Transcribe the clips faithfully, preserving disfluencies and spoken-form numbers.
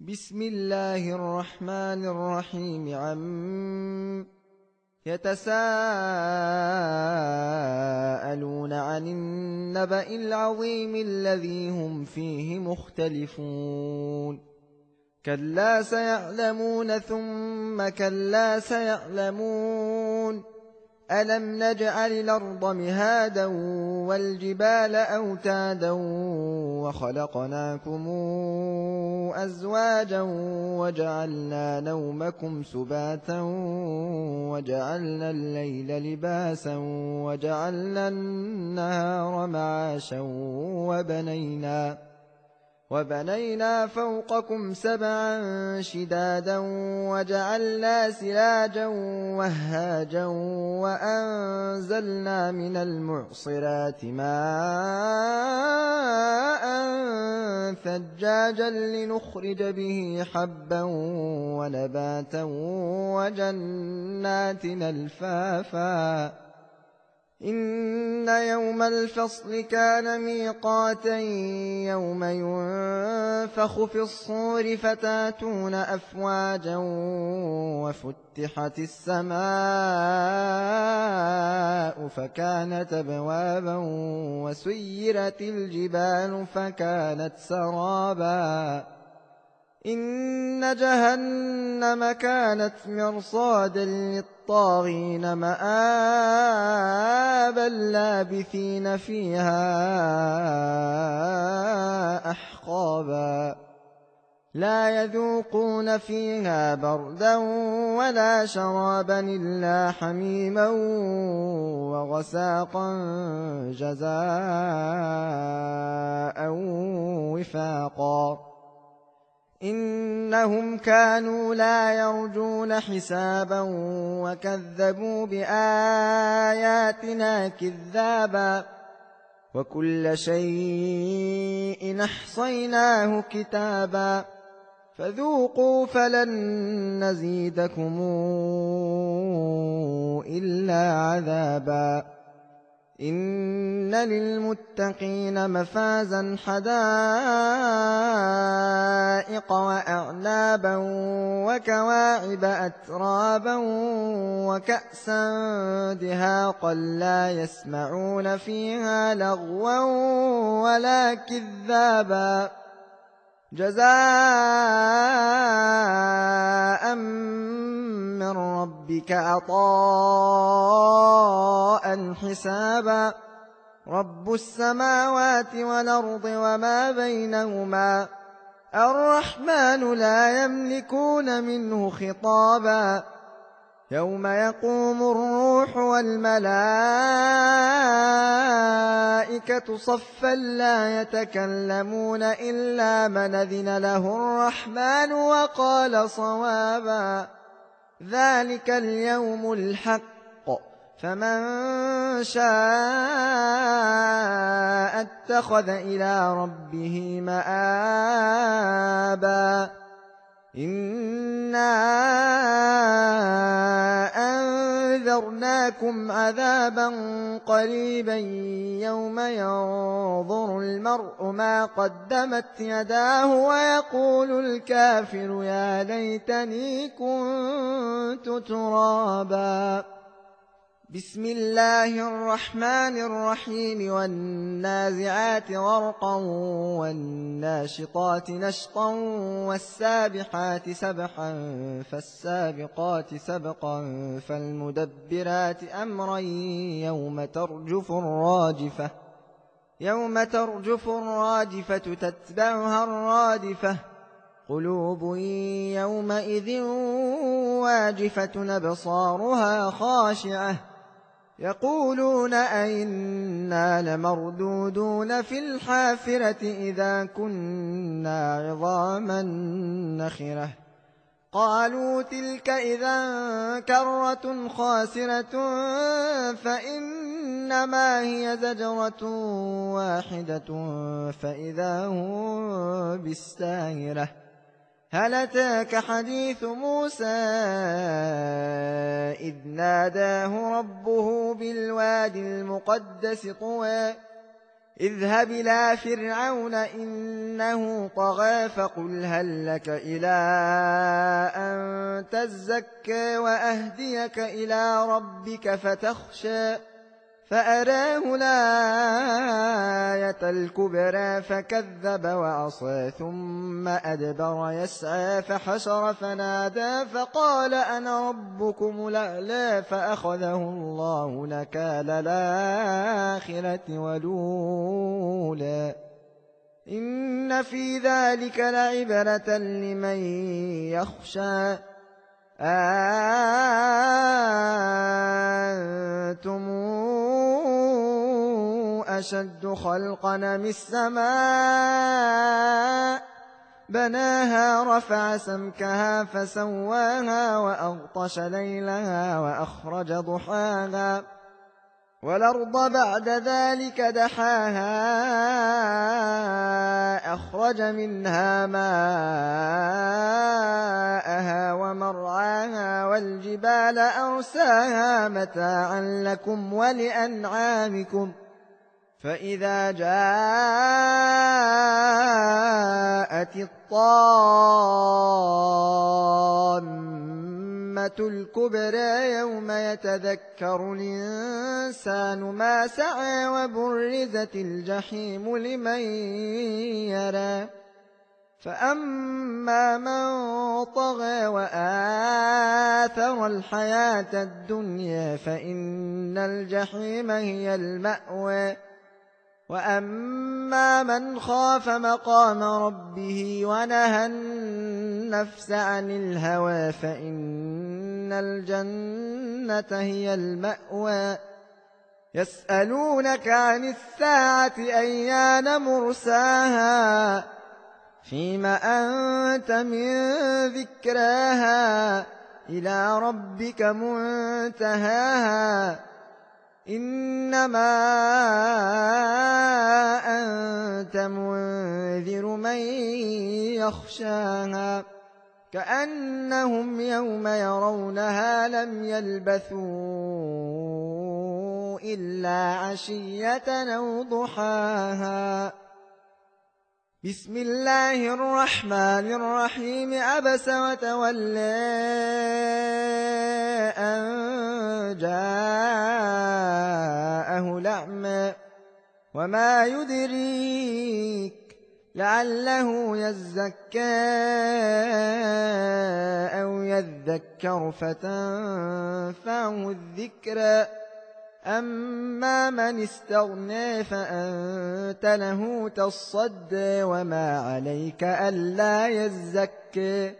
بسم الله الرحمن الرحيم. عم يتساءلون عن النبأ العظيم الذي هم فيه مختلفون. كلا سيعلمون ثم كلا سيعلمون. ألم نجعل الأرض مهادا والجبال أوتادا وخلقناكم أزواجا وجعلنا نومكم سباتا وجعلنا الليل لباسا وجعلنا النهار معاشا وبنينا وبنينا فوقكم سبعا شدادا وجعلنا سراجا وهاجا وأنزلنا من المعصرات ماء ثجاجا لنخرج به حبا ونباتا وجنات ألفافا. إن يوم الفصل كان ميقاتا يوم ينفخ في الصور فتاتون أفواجا وفتحت السماء فكانت أبوابا وسيرت الجبال فكانت سرابا. إن جهنم كانت مرصادا للطاغين مآبا لابثين فيها أحقابا. لا يذوقون فيها بردا ولا شرابا إلا حميما وغساقا جزاء وفاقا. إنهم كانوا لا يرجون حسابا وكذبوا بآياتنا كذابا. وكل شيء أحصيناه كتابا. فذوقوا فلن نزيدكم إلا عذابا. إن للمتقين مفازا حدائق وأعنابا وكواعب أترابا وكأسا دهاقا لا يسمعون فيها لغوا ولا كذابا. جزاء من ربك عطاء حسابا. رب السماوات والأرض وما بينهما الرحمن لا يملكون منه خطابا. يوم يقوم الروح والملائكة صفا لا يتكلمون إلا من أذن له الرحمن وقال صوابا. ذلك اليوم الحق فمن شاء اتخذ إلى ربه مآبا. إنا أنذرناكم عذابا قريبا يوم ينظر المرء ما قدمت يداه ويقول الكافر يا ليتني كنت ترابا. بسم الله الرحمن الرحيم. والنازعات غرقا والناشطات نشطا والسابحات سبحا فالسابقات سبقا فالمدبرات أمرا يوم ترجف الراجفة يوم ترجف الراجفة تتبعها الرادفة. قلوب يومئذ واجفة أبصارها خاشعة يقولون أئنا لمردودون في الحافرة إذا كنا عظاما نخرة. قالوا تلك إذا كرة خاسرة فإنما هي زجرة واحدة فإذا هم بالساهرة. هل أتاك حديث موسى إذ ناداه ربه بالوادي المقدس طوى اذهب إلى فرعون إنه طغى فقل هل لك إلى أن تزكى وأهديك إلى ربك فتخشى فأراه الآية الكبرى فكذب وعصى ثم أدبر يسعى فحشر فنادى فقال أنا ربكم الأعلى فأخذه الله نكال الآخرة والأولى إن في ذلك لعبرة لمن يخشى أنتم أشد خلقا من السماء بناها رفع سمكها فسواها وأغطش ليلها وأخرج ضحاها والأرض بعد ذلك دحاها أخرج منها ماءها ومرعاها والجبال أرساها متاعا لكم ولأنعامكم فإذا جاءت الطامة الكبرى يوم يتذكر الإنسان ما سعى وبرزت الجحيم لمن يرى فأما من طغى وآثر الحياة الدنيا فإن الجحيم هي المأوى وأما من خاف مقام ربه ونهى النفس عن الهوى فإن الجنة هي المأوى يسألونك عن الساعة أيان مرساها فيم أنت من ذكراها إلى ربك منتهاها إنما أنت منذر من يخشاها كأنهم يوم يرونها لم يلبثوا إلا عشية أو ضحاها بسم الله الرحمن الرحيم عبس وتولى أن جاءه الأعمى وما يدريك لعله يزكى أو يذكر فتنفعه الذكرى أما من استغنى فأنت له تصدى وما عليك ألا يزكى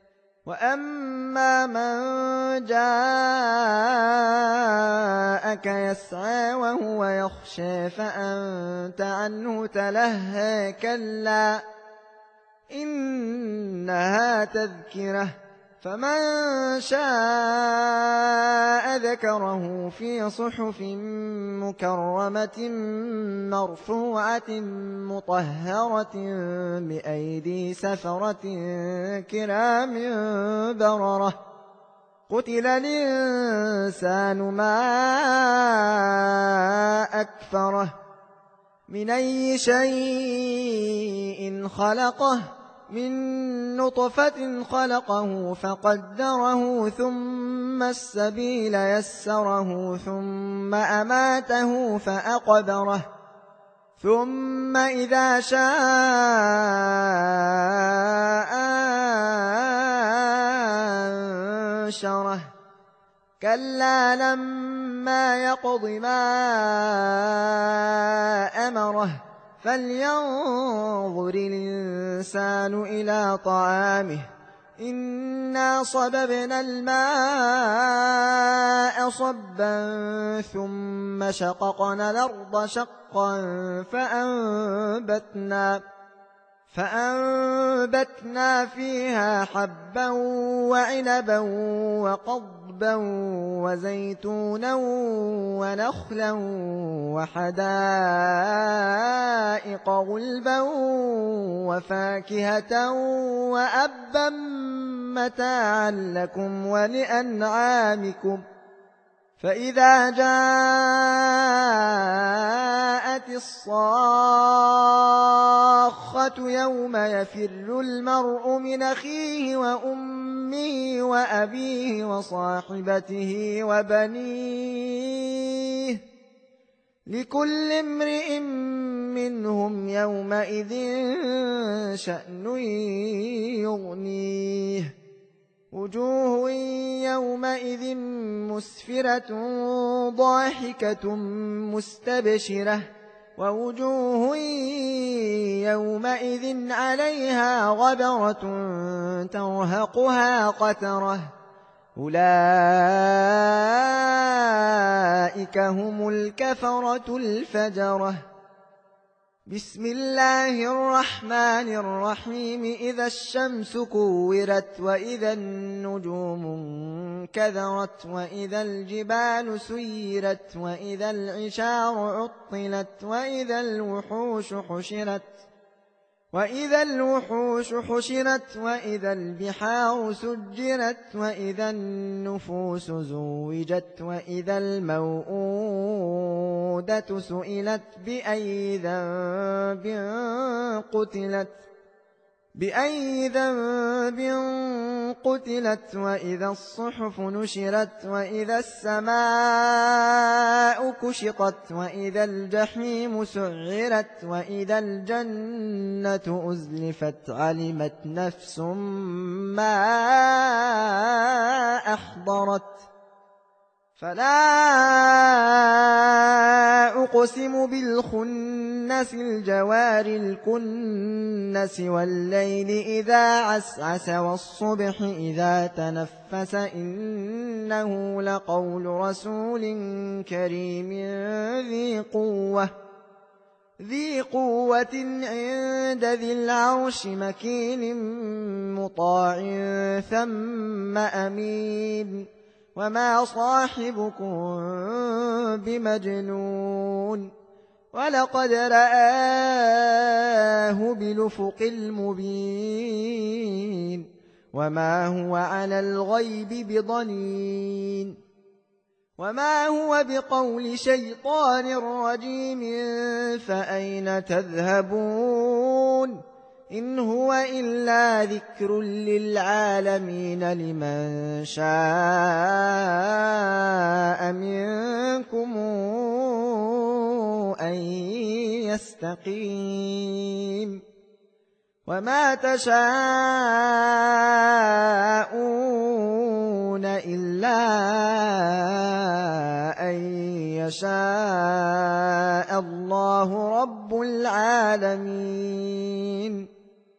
وأما من جاءك يسعى وهو يخشى فأنت عنه تلهى كلا إنها تذكرة فمن شاء ذكره في صحف مكرمة مرفوعة مطهرة بأيدي سفرة كرام بررة قتل الإنسان ما أكفره من أي شيء خلقه من نطفة خلقه فقدره ثم السبيل يسره ثم أماته فأقبره ثم إذا شاء أنشره كلا لما يقض ما أمره فلينظر الإنسان إلى طعامه إنا صببنا الماء صبا ثم شققنا الأرض شقا فأنبتنا فأنبتنا فيها حبا وعنبا وقضبا وزيتونا ونخلا وحدائق غلبا وفاكهة وأبا متاعا لكم ولأنعامكم فإذا جاءت الصاخة يوم يفر المرء من أخيه وأمه وأبيه وصاحبته وبنيه لكل امرئ منهم يومئذ شأن يغنيه وجوه يومئذ مسفرة ضاحكة مستبشرة ووجوه يومئذ عليها غبرة ترهقها قترة أولئك هم الكفرة الفجرة. بسم الله الرحمن الرحيم إذا الشمس كورت وإذا النجوم انكدرت وإذا الجبال سيرت وإذا العشار عطلت وإذا الوحوش حشرت وإذا الوحوش حشرت وإذا البحار سجرت وإذا النفوس زوجت وإذا الموءودة سئلت بأي ذنب قتلت بأي ذنب قتلت وإذا الصحف نشرت وإذا السماء كشطت وإذا الجحيم سعرت وإذا الجنة أزلفت علمت نفس ما أحضرت فلا أقسم بالخنس الجوار الكنس والليل إذا عسعس والصبح إذا تنفس إنه لقول رسول كريم ذي قوة ذي قوة عند ذي العرش مكين مطاع ثم أمين وما صاحبكم بمجنون ولقد رآه بالأفق المبين وما هو على الغيب بضنين وما هو بقول شيطان رجيم فأين تذهبون إن هو إلا ذكر للعالمين لمن شاء منكم أن يستقيم وما تشاءون إلا أن يشاء الله رب العالمين.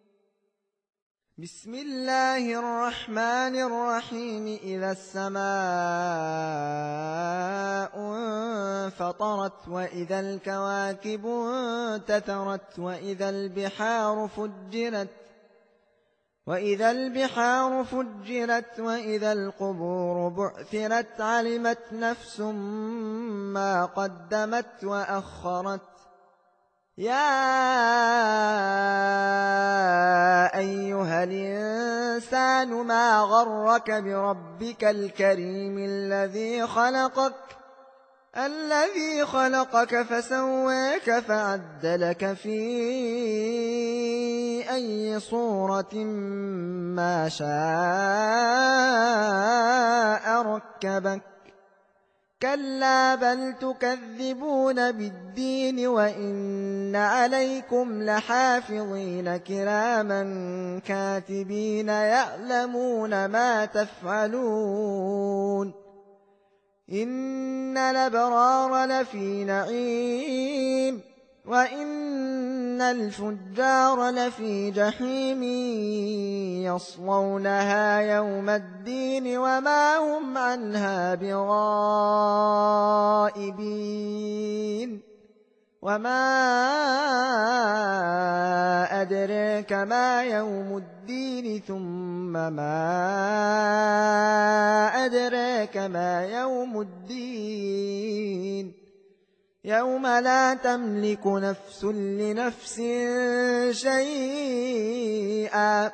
بسم الله الرحمن الرحيم إذا السماء انفطرت وإذا الكواكب انتثرت وإذا البحار فجرت وإذا البحار فجرت وإذا القبور بعثرت علمت نفس ما قدمت وأخرت يا أيها الإنسان ما غرك بربك الكريم الذي خلقك الذي خلقك فسواك فعدلك في أي صورة ما شاء ركبك كلا بل تكذبون بالدين وإن عليكم لحافظين كراما كاتبين يعلمون ما تفعلون إن الأبرار لفي نعيم وإن الفجار لفي جحيم يصلونها يوم الدين وما هم عنها بغائبين وما أدريك ما يوم الدين ثم ما أدريك ما يوم الدين يوم لا تملك نفس لنفس شيئا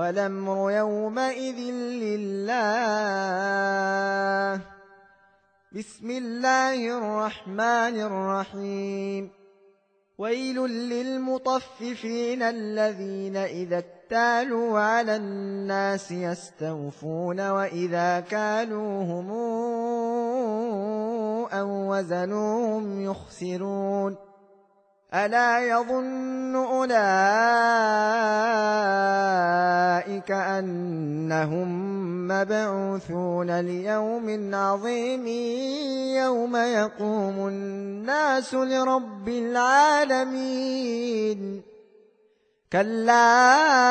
والأمر يومئذ لله. بسم الله الرحمن الرحيم ويل للمطففين الذين إذا اكتالوا على الناس يستوفون وإذا كالوهم أو وزنوهم يخسرون ألا يظن أولئك أنهم مبعوثون ليوم عظيم يوم يقوم الناس لرب العالمين كلا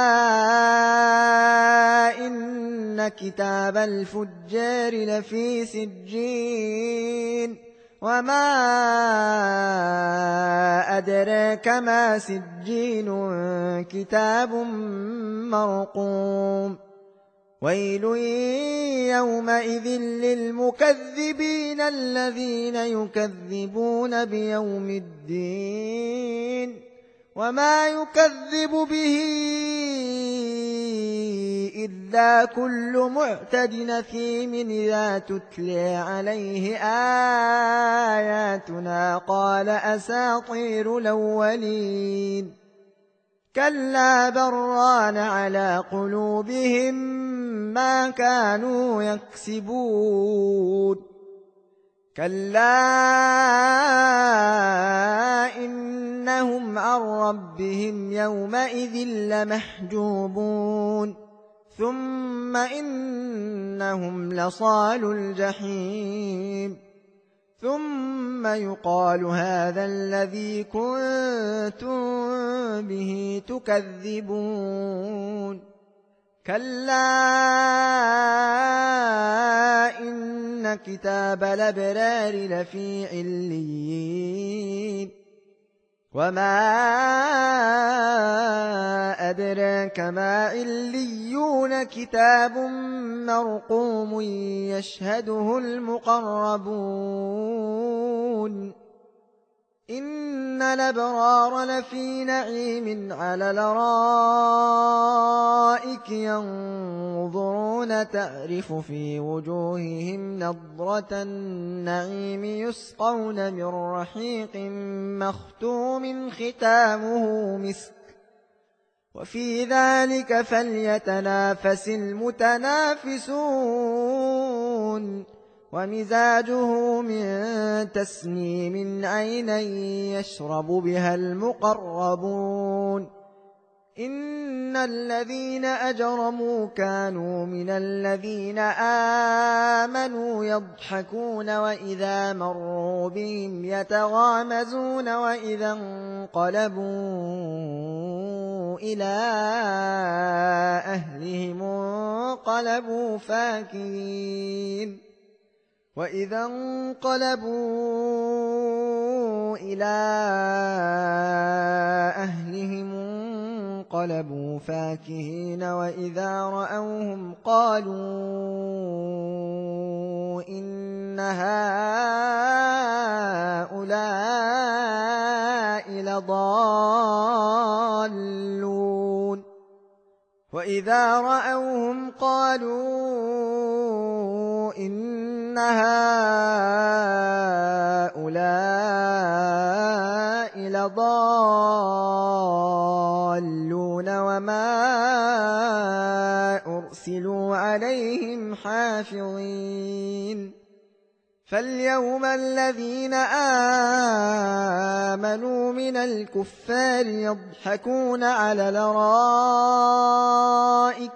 إن كتاب الفجار لفي سجين وما أدراك ما سجين كتاب مرقوم ويل يومئذ للمكذبين الذين يكذبون بيوم الدين وما يكذب به إلا كل معتد نثيم إذا تتلى عليه آياتنا قال أساطير الأولين كلا بران على قلوبهم ما كانوا يكسبون كلا إنهم عن ربهم يومئذ لمحجوبون ثم إنهم لصالو الجحيم ثم يقال هذا الذي كنتم به تكذبون كلا إن كتاب الأبرار لفي عليين وما أدراك ما عليون كتاب مرقوم يشهده المقربون إن الأبرار لفي نعيم على الأرائك ينظرون تعرف في وجوههم نضرة النعيم يسقون من رحيق مختوم ختامه مسك وفي ذلك فليتنافس المتنافسون ومزاجه من تسنيم عينا يشرب بها المقربون إن الذين أجرموا كانوا من الذين آمنوا يضحكون وإذا مروا بهم يتغامزون وإذا انقلبوا إلى أهلهم انقلبوا فاكهين وإذا انقلبوا إلى أهلهم انقلبوا فاكهين وإذا رأوهم قالوا إن هؤلاء لضالون وإذا رأوهم قالوا إن هؤلاء لضالون وما أرسلوا عليهم حافظين فاليوم الذين آمنوا من الكفار يضحكون على الأرائك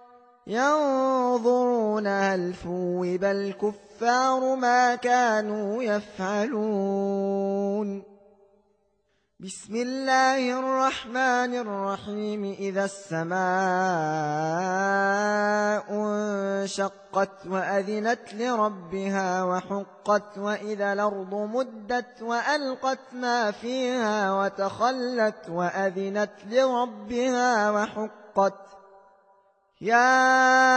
ينظرون هل ثوب الكفار ما كانوا يفعلون بسم الله الرحمن الرحيم إذا السماء انشقت وأذنت لربها وحقت وإذا الأرض مدت وألقت ما فيها وتخلت وأذنت لربها وحقت يا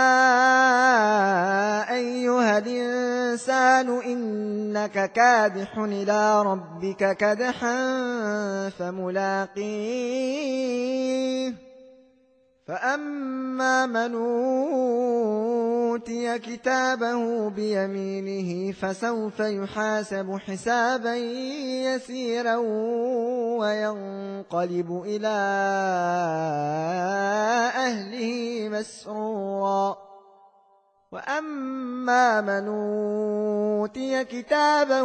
أيها الإنسان إنك كادح إلى ربك كدحا فملاقيه فأما من أوتي كتابه بيمينه فسوف يحاسب حسابا يسيرا وينقلب إلى أهله مسرورا. وأما من أوتي كتابه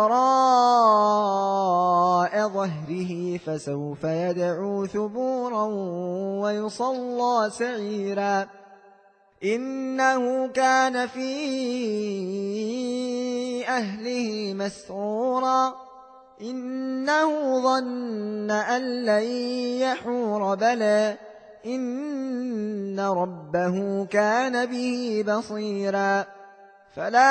وراء ظهره فسوف يدعو ثبورا ويصلى سعيرا إنه كان في أهله مسرورا إنه ظن أن لن يحور بلى إن ربه كان به بصيرا. فلا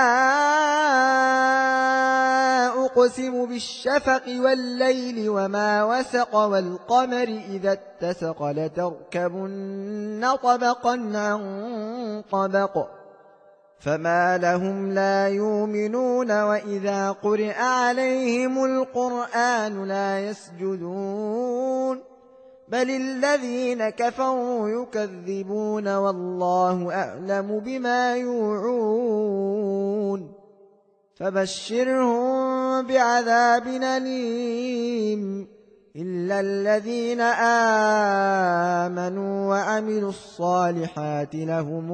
أقسم بالشفق والليل وما وسق والقمر إذا اتسق لتركبن طبقا عن طبق فما لهم لا يؤمنون وإذا قرئ عليهم القرآن لا يسجدون بل الذين كفروا يكذبون والله أعلم بما يوعون. فبشرهم بعذاب أليم إلا الذين آمنوا وعملوا الصالحات لهم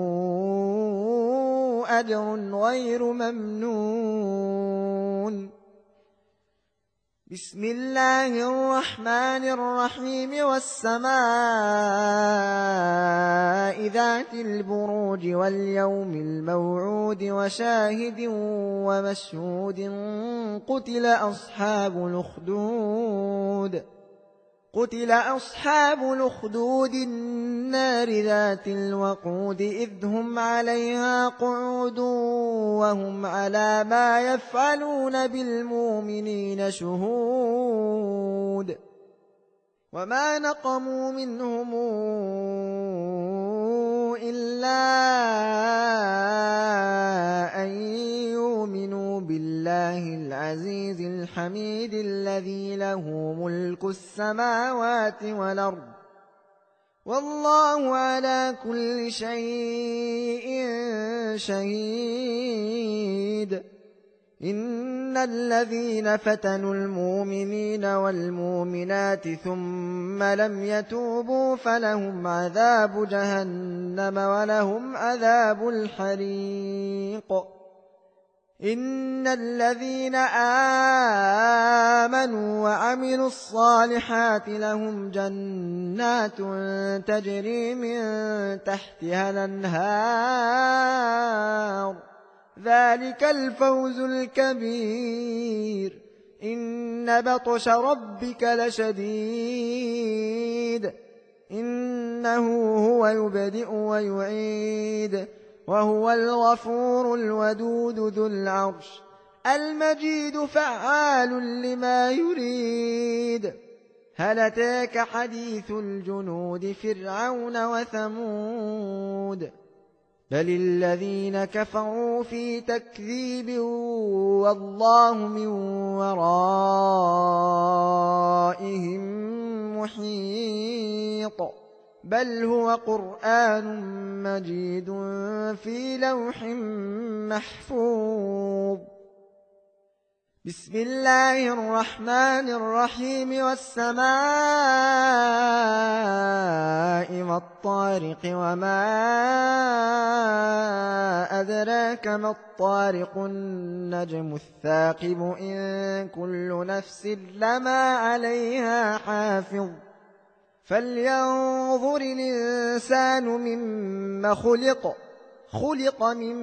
أجر غير ممنون. بسم الله الرحمن الرحيم والسماء ذات البروج واليوم الموعود وشاهد ومشهود قتل أصحاب الأخدود قتل أصحاب الأخدود النار ذات الوقود إذ هم عليها قعود وهم على ما يفعلون بالمؤمنين شهود. وما نقموا منهم إلا أن يؤمنوا بالله العزيز الحميد الذي له ملك السماوات والأرض والله على كل شيء شهيد. إن الذين فتنوا المؤمنين والمؤمنات ثم لم يتوبوا فلهم عذاب جهنم ولهم عذاب الحريق. إن الذين آمنوا وعملوا الصالحات لهم جنات تجري من تحتها الأنهار ذلك الفوز الكبير. إن بطش ربك لشديد إنه هو يبدئ ويعيد وهو الغفور الودود ذو العرش المجيد فعال لما يريد. هل أتاك حديث الجنود فرعون وثمود بل الذين كفروا في تكذيب والله من ورائهم محيط بل هو قرآن مجيد في لوح محفوظ. بسم الله الرحمن الرحيم والسماء والطارق وما أدراك ما الطارق النجم الثاقب إن كل نفس لما عليها حافظ. فلينظر الإنسان مما خلق خلق من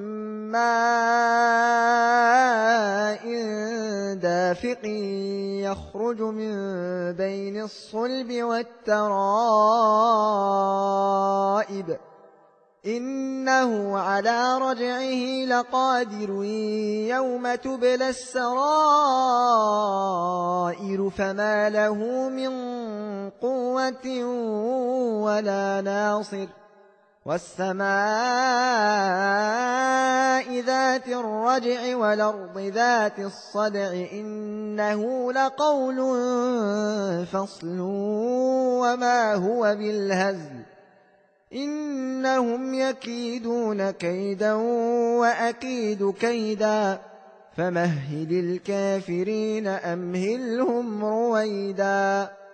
ماء دافق يخرج من بين الصلب والترائب إنه على رجعه لقادر يوم تبلى السرائر فما له من قوة ولا ناصر. والسماء ذات الرجع والأرض ذات الصدع إنه لقول فصل وما هو بالهزل إنهم يكيدون كيدا وأكيد كيدا فمهل الكافرين أمهلهم رويدا